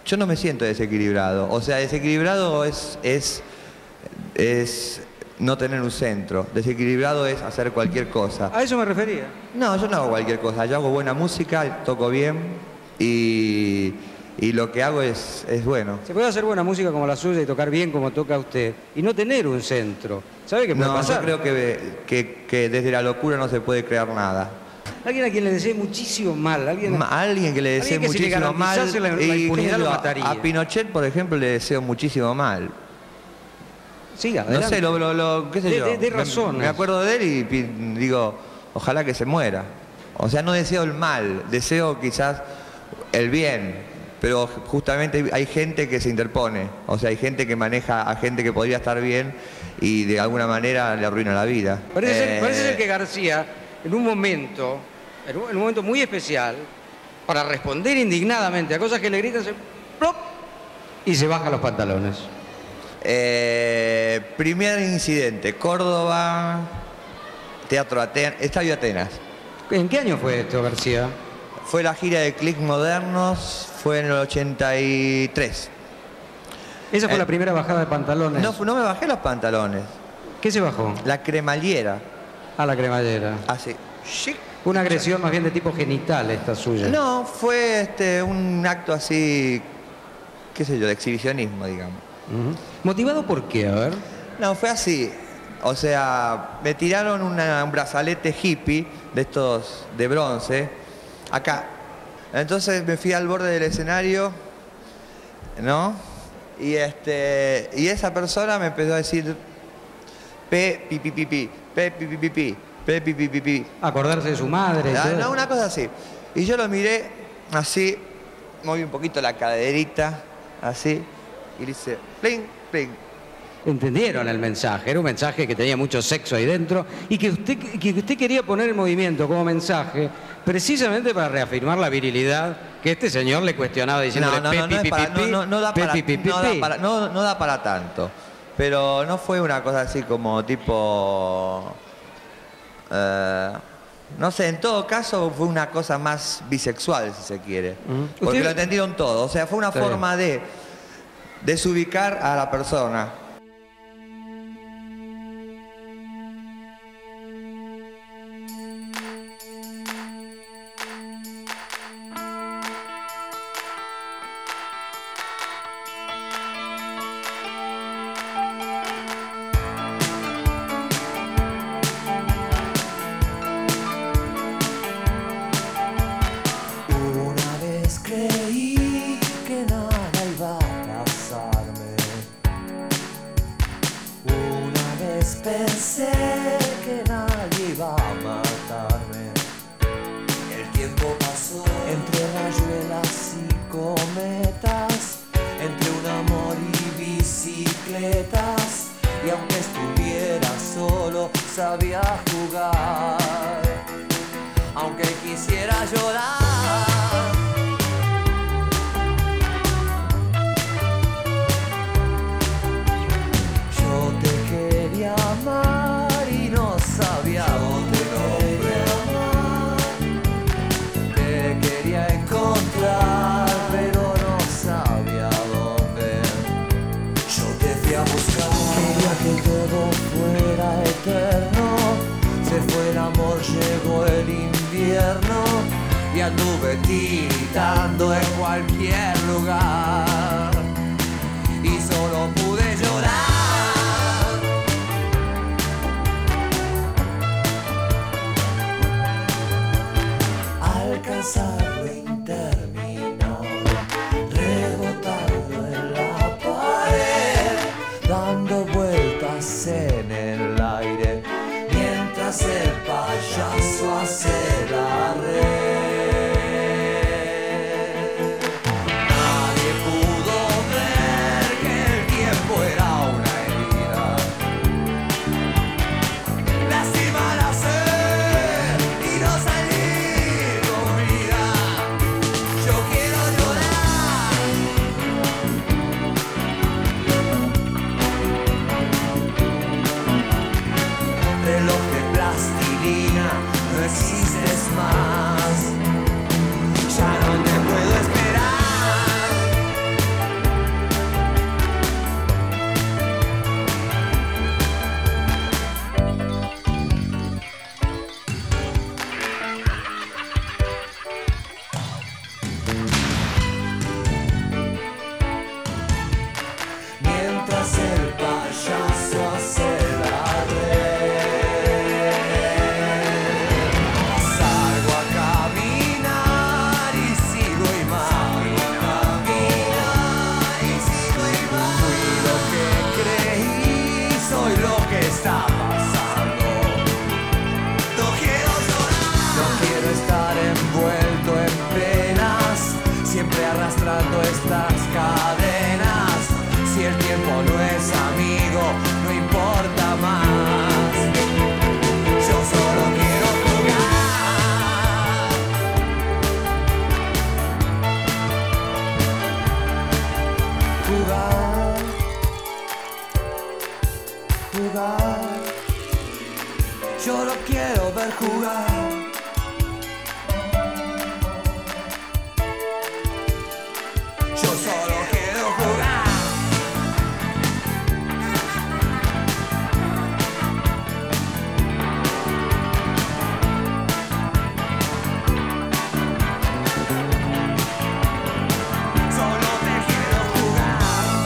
yo no me siento desequilibrado. O sea, desequilibrado es no tener un centro. Desequilibrado es hacer cualquier cosa. A eso me refería. No, yo no hago cualquier cosa. Yo hago buena música, toco bien y lo que hago es bueno. Se puede hacer buena música como la suya y tocar bien como toca usted y no tener un centro. ¿Sabe qué puede pasar? Yo creo que desde la locura no se puede crear nada. Alguien a quien le desee muchísimo mal. Alguien que le desee muchísimo mal. La impunidad lo mataría. A Pinochet, por ejemplo, le deseo muchísimo mal. Siga, adelante. No sé, qué sé yo. De razones. Me acuerdo de él y digo, ojalá que se muera. O sea, no deseo el mal, deseo quizás el bien. Pero justamente hay gente que se interpone. O sea, hay gente que maneja a gente que podría estar bien y de alguna manera le arruina la vida. Parece ser que García, en un momento muy especial, para responder indignadamente a cosas que le gritan, se ¡plop! Y se baja los pantalones. Primer incidente, Córdoba, Estadio Atenas. ¿En qué año fue esto, García? Fue la gira de Click Modernos, fue en el 83. ¿Esa fue la primera bajada de pantalones? No me bajé los pantalones. ¿Qué se bajó? La cremallera. Ah, la cremallera. Así. Chic. Una agresión más bien de tipo genital esta suya. No, fue un acto así, qué sé yo, de exhibicionismo, digamos. ¿Motivado por qué? A ver. No, fue así. O sea, me tiraron un brazalete hippie de estos de bronce, acá. Entonces me fui al borde del escenario, ¿no? Y esa persona me empezó a decir pe pi pi pi pi, pe pi pi pi pi, pe pi pi pi pi. Acordarse de su madre. No, una cosa así. Y yo lo miré así, moví un poquito la caderita, así, y le hice pling, pling. Entendieron el mensaje, era un mensaje que tenía mucho sexo ahí dentro y que usted quería poner en movimiento como mensaje precisamente para reafirmar la virilidad que este señor le cuestionaba diciéndole no da para tanto, pero no fue una cosa así como tipo no sé, en todo caso fue una cosa más bisexual, si se quiere, porque lo entendieron todo, o sea, fue una forma de desubicar a la persona. Pensé que nadie iba a matarme. El tiempo pasó entre rayuelas y cometas, entre un amor y bicicletas. Y aunque estuviera solo, sabía jugar. Aunque quisiera llorar, amar y no sabía dónde amar. Te quería encontrar, pero no sabía dónde. Yo te fui a buscar. Quería que todo fuera eterno. Se fue el amor, llegó el invierno y anduve tiritando en cualquier lugar y solo pude llorar. Alcanzar lo interminado, rebotando en la pared, dando vueltas en el aire, mientras el payaso hace la red. Nadie jugar, jugar. Yo lo quiero ver jugar. Yo solo quiero jugar. Solo te quiero jugar.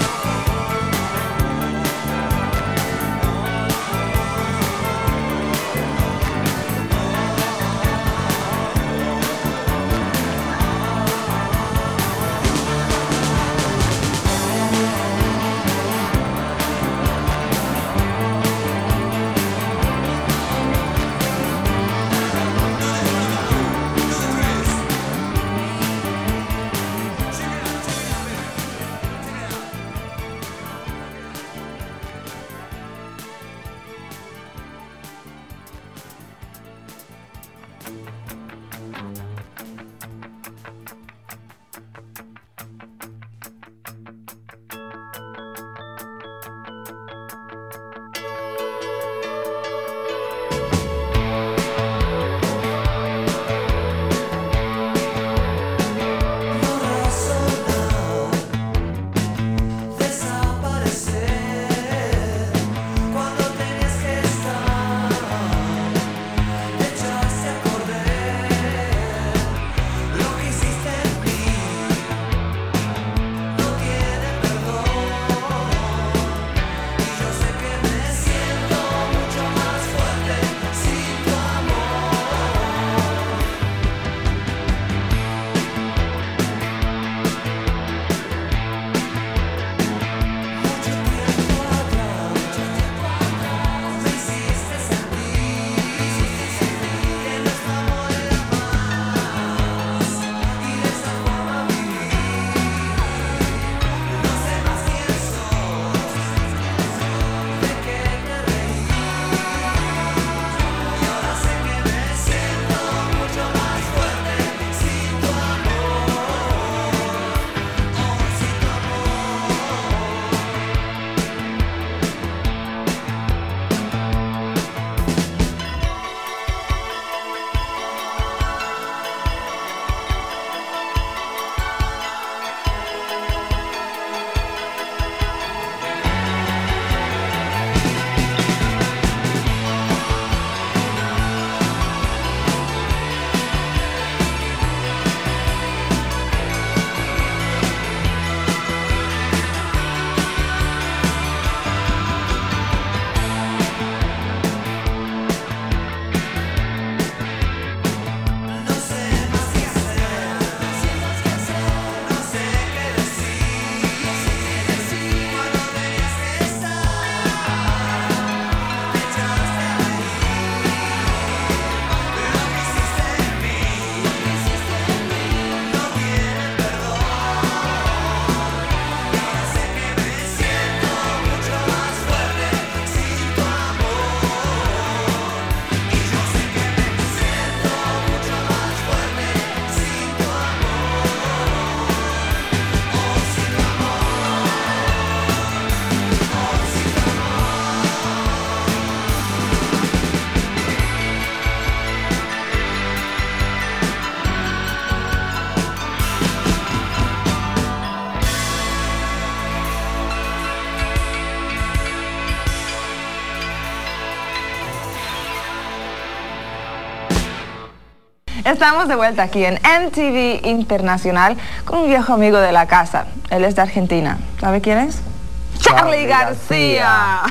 Estamos de vuelta aquí en MTV Internacional con un viejo amigo de la casa. Él es de Argentina. ¿Sabe quién es? Charly García.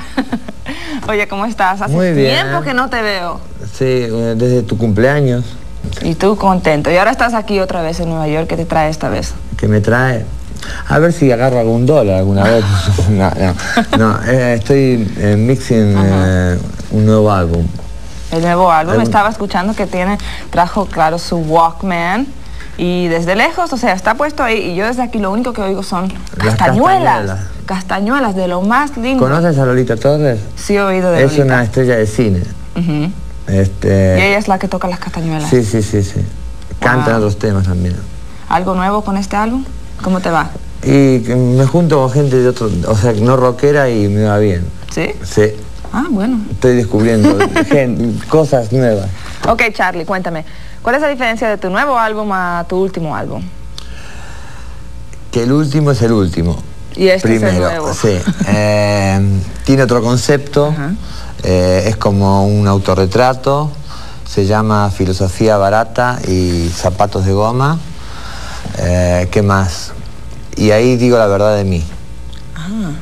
Oye, ¿cómo estás? Hace tiempo que no te veo. Sí, desde tu cumpleaños. Y tú contento. Y ahora estás aquí otra vez en Nueva York. ¿Qué te trae esta vez? ¿Qué me trae? A ver si agarro algún dólar alguna vez. No, estoy mixing un nuevo álbum. El nuevo álbum, estaba escuchando que trajo, claro, su Walkman. Y desde lejos, o sea, está puesto ahí. Y yo desde aquí lo único que oigo son castañuelas. Castañuelas, de lo más lindo. ¿Conoces a Lolita Torres? Sí, he oído de Lolita. Es una estrella de cine. Y ella es la que toca las castañuelas. Sí. Canta otros temas también. ¿Algo nuevo con este álbum? ¿Cómo te va? Y que me junto con gente de otro, o sea, no rockera y me va bien. ¿Sí? Sí. Ah, bueno. Estoy descubriendo cosas nuevas. Ok, Charlie, cuéntame. ¿Cuál es la diferencia de tu nuevo álbum a tu último álbum? Que el último es el último. Y este Primero, es el nuevo. sí. Tiene otro concepto. Ajá. Es como un autorretrato. Se llama Filosofía Barata y Zapatos de Goma. ¿Qué más? Y ahí digo la verdad de mí. Ah.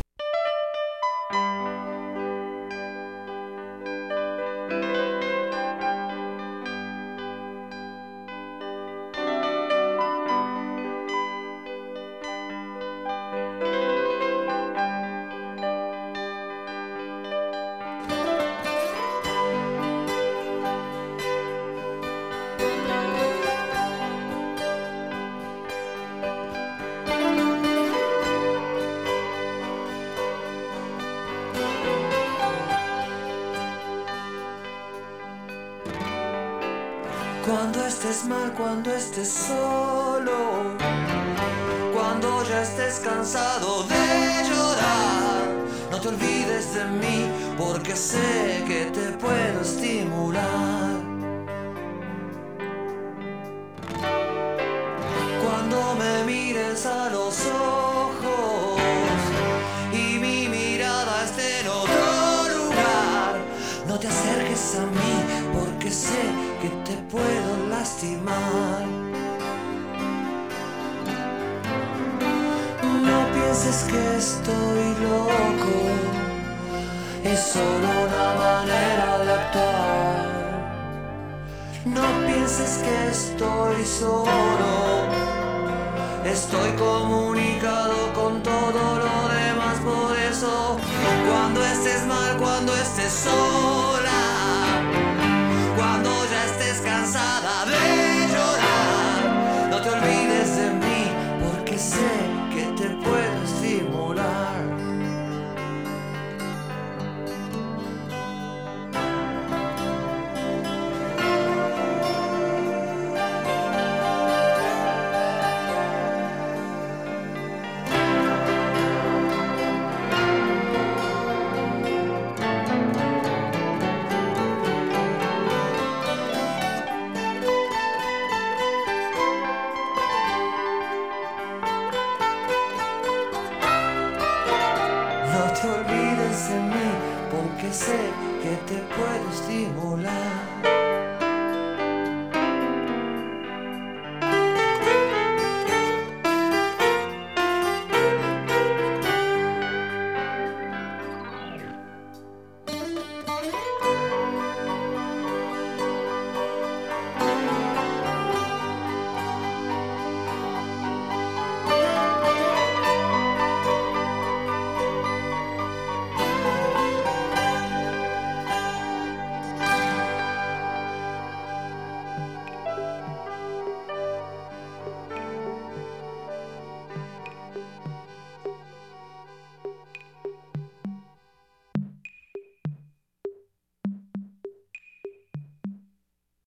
Cuando estés mal, cuando estés solo, cuando ya estés cansado de llorar, no te olvides de mí, porque sé que te puedo estimular. Cuando me mires a los ojos y mi mirada esté en otro lugar, no te acerques a mí, porque sé que te puedo lastimar. No pienses que estoy loco, es solo una manera de actuar. No pienses que estoy solo, estoy comunicado con todo lo demás. Por eso, cuando estés mal, cuando estés sola, cuando ya estés cansada de llorar, no te olvides de mí, porque sé que te puedo estimular. No te olvides de mí, porque sé que te puedo estimular.